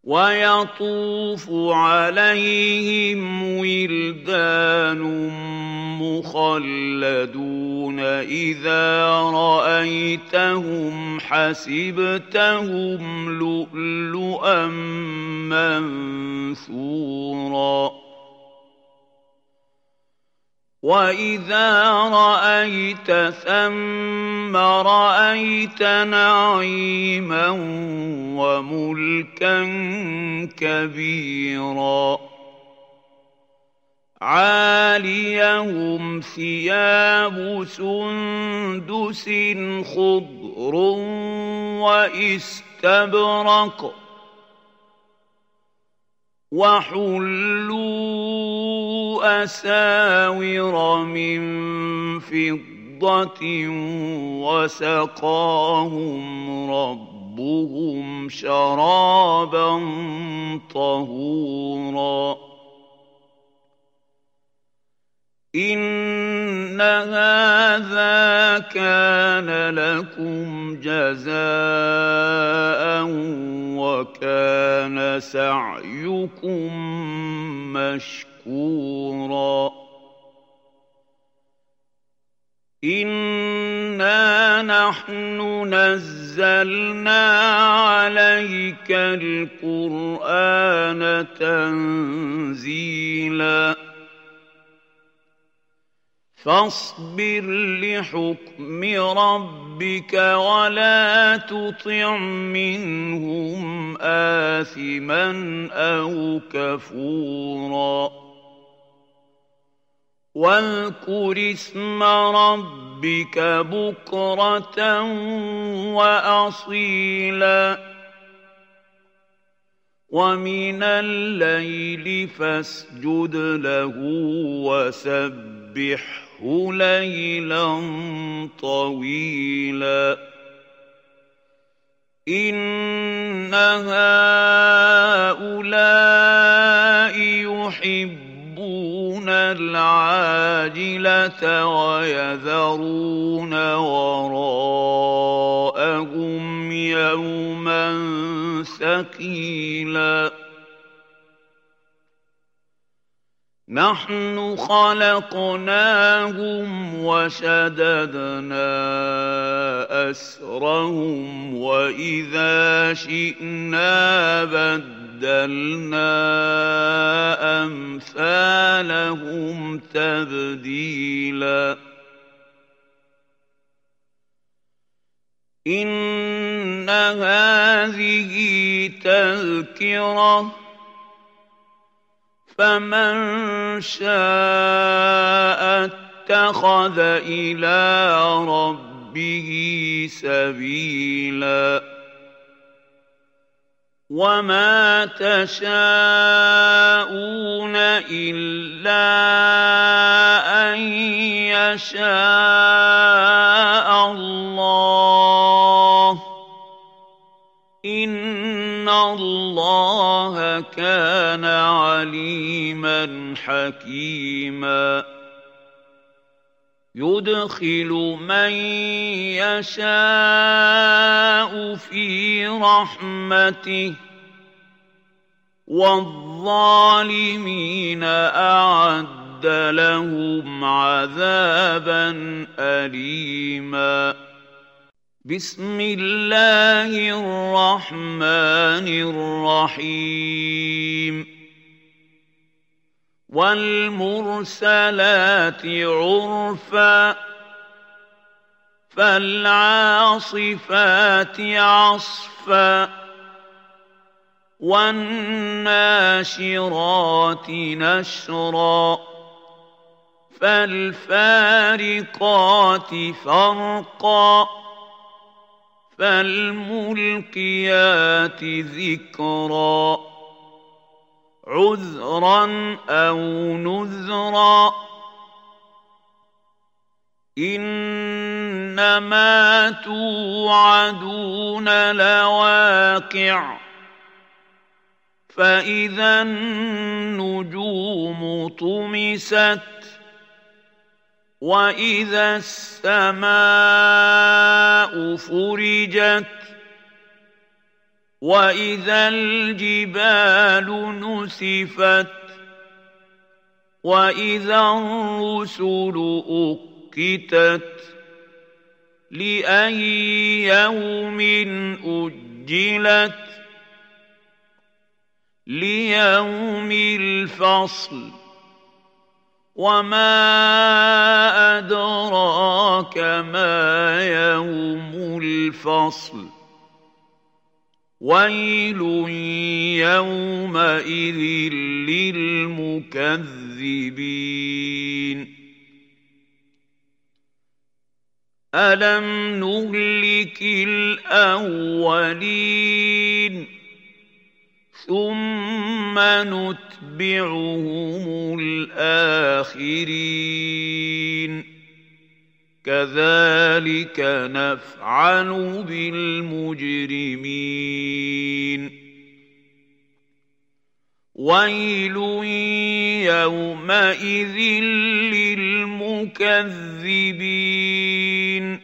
ويطوف عليهم ولدان مخلدون إذا رأيتهم حسبتهم لؤلؤا منثورا وإذا رأيت ثم رأيت نعيما وملكا كبيرا عاليهم ثياب سندس خضر واستبرق وحلوا أساور من فضة وسقاهم ربهم شرابا طهورا إن هذا كان لكم جزاء وكان سعيكم مشكورا إنا نحن نزلنا عليك القرآن تنزيلا فاصبر لحكم ربك ولا تطع منهم آثما أو كفورا واذكر اسم ربك بكرة وأصيلا ومن الليل فاسجد له وسبحه ليلا طويلا إن هؤلاء يحبون العاجلة ويذرون وراءهم يوما ثقيلا نحن خلقناهم وشددنا أسرهم وإذا شئنا بدلنا أمثالهم تبديلا إن هذه تذكرة فمن شاء اتخذ إلى ربه سبيلا وما تشاءون إلا أن يشاء الله إن الله كان عليما حكيما يدخل من يشاء في رحمته والظالمين أعد لهم عذابا أليما بسم الله الرحمن الرحيم والمرسلات عرفا فالعاصفات عصفا والناشرات نشرا فالفارقات فرقا فالملقيات ذكرا عذرا أو نذرا إنما توعدون لواقع فإذا النجوم طمست وإذا السماء فرجت وإذا الجبال نسفت وإذا الرسل أقتت لأي يوم أجلت ليوم الفصل وما أدراك ما يوم الفصل ويل يومئذ للمكذبين ألم نهلك الأولين ثم نتبعهم الآخرين كذلك نفعل بالمجرمين ويل يومئذ للمكذبين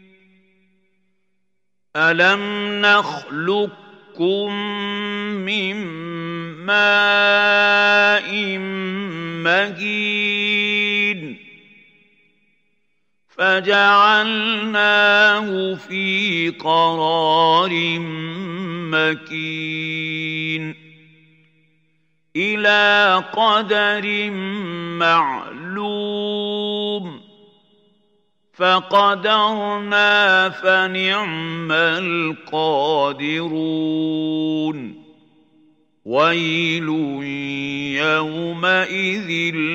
ألم نخلقكم من ماء مهين فجعلناه في قرار مكين إلى قدر معلوم فقدرنا فنعم القادرون ويل يومئذ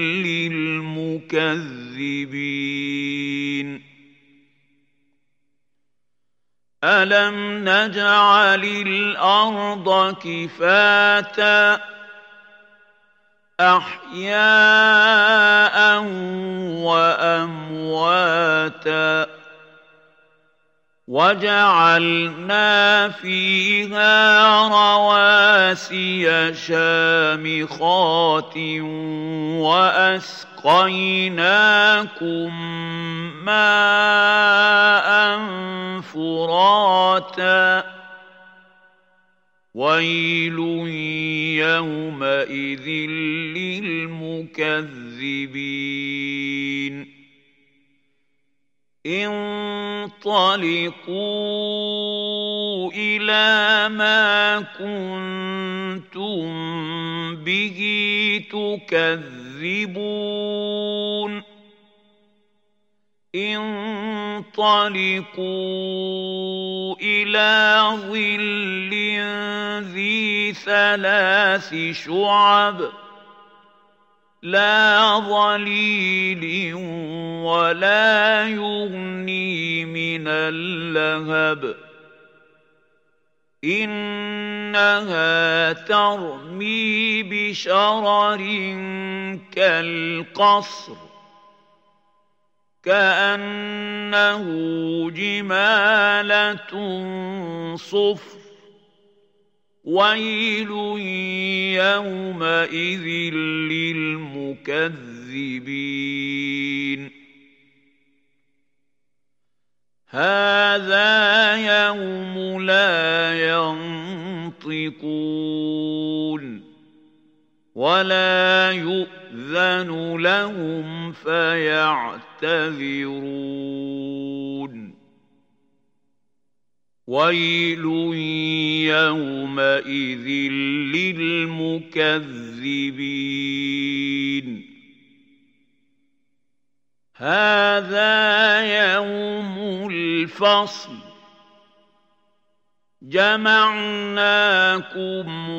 للمكذبين ألم نجعل الأرض كفاتا أحياء وأمواتا وجعلنا فيها رواسي شامخات وأسقيناكم ماء فراتا ويل يومئذ للمكذبين انطلقوا إلى ما كنتم به تكذبون انطلقوا إلى ظل ذي ثلاث شعب لا ظليل ولا يغني من اللهب إنها ترمي بشرر كالقصر كأنه جمالة صفر ويل يومئذ للمكذبين هذا يوم لا ينطقون ولا يؤذن لهم فيعتذرون ويل يومئذ للمكذبين هذا يوم الفصل جمعناكم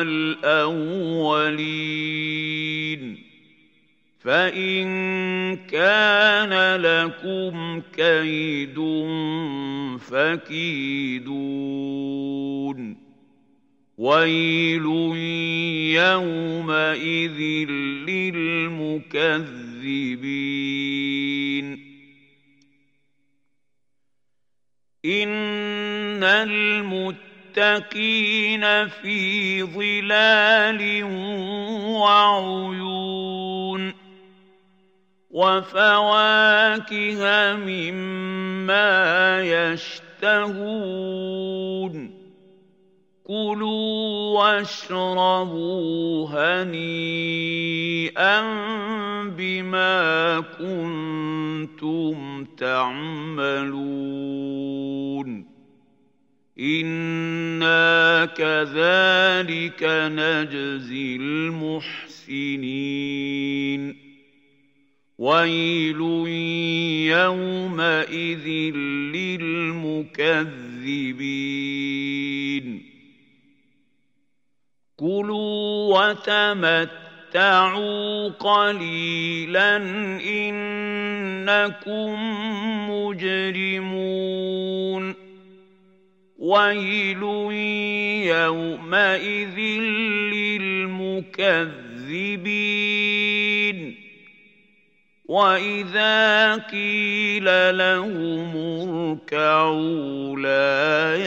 والأولين فإن كان لكم كيد فكيدون ويل يومئذ للمكذبين إن المتقين في ظلال وعيون وفواكه مما يشتهون كُلُوا وَاشْرَبُوا هَنِيئًا بِمَا كُنتُمْ تَعْمَلُونَ إِنَّا كَذَلِكَ نَجْزِي الْمُحْسِنِينَ وَيْلٌ يَوْمَئِذٍ لِّلْمُكَذِّبِينَ كُلُوا وَتَمَتَّعُوا قَلِيلًا إِنَّكُم مُّجْرِمُونَ وَيْلٌ يَوْمَئِذٍ لِّلْمُكَذِّبِينَ وَإِذَا قِيلَ لَهُمُ ارْكَعُوا لَا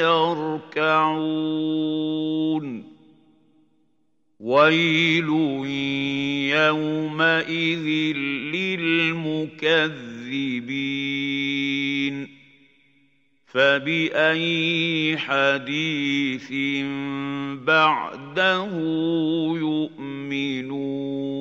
يَرْكَعُونَ وَيْلٌ يَوْمَئِذٍ لِّلْمُكَذِّبِينَ فَبِأَيِّ حَدِيثٍ بَعْدَهُ يُؤْمِنُونَ